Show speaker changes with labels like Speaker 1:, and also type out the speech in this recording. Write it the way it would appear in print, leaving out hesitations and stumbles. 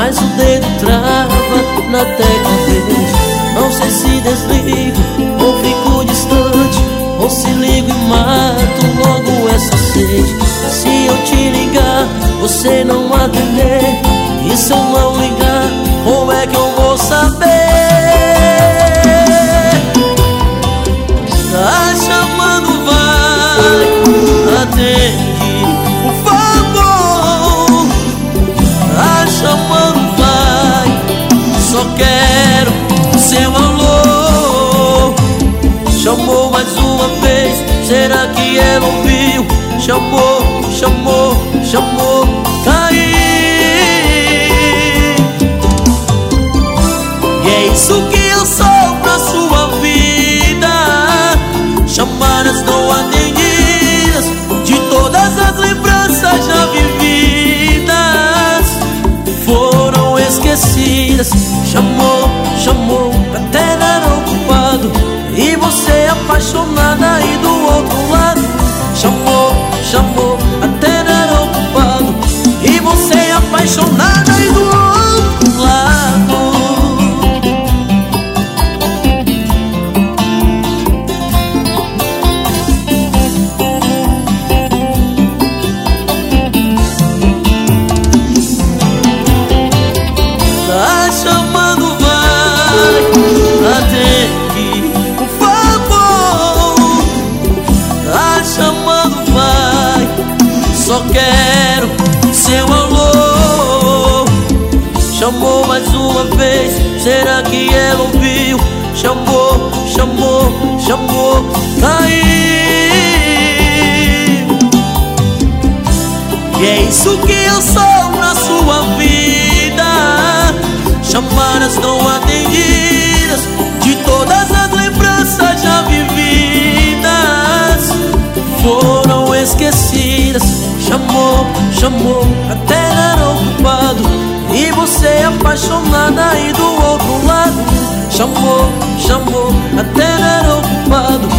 Speaker 1: mas o dedo trava na tecla verde. Não sei se desligo ou fico distante, ou se ligo e mato logo essa sede. Se eu te ligar, você não atender, e se eu não ligar, como é que eu vou saber? Tá chamando, vai, atende, por favor. Tá chamando, vai, só quero seu alô. Chamou mais uma vez, será que ela ouviu? Chamou, chamou, chamou, caí. E é isso que eu sou pra sua vida. Chamadas não atendidas, de todas as lembranças já vividas, foram esquecidas. Chamou, chamou, até dar ocupado, e você apaixonada aí do outro lado. Chamou, chamou, até dar ocupado, e você apaixonada aí do outro lado. Tá chamando, vai, atende, por favor. Tá chamando, vai, só quero seu alô. Chamou mais uma vez, será que ela ouviu? Chamou, chamou, chamou, caí. E é isso que eu sou na sua vida. Chamadas não atendidas, de todas as lembranças já vividas, foram esquecidas. Chamou, chamou, até dar ocupado, e você apaixonada aí do outro lado. Chamou, chamou, até dar ocupado,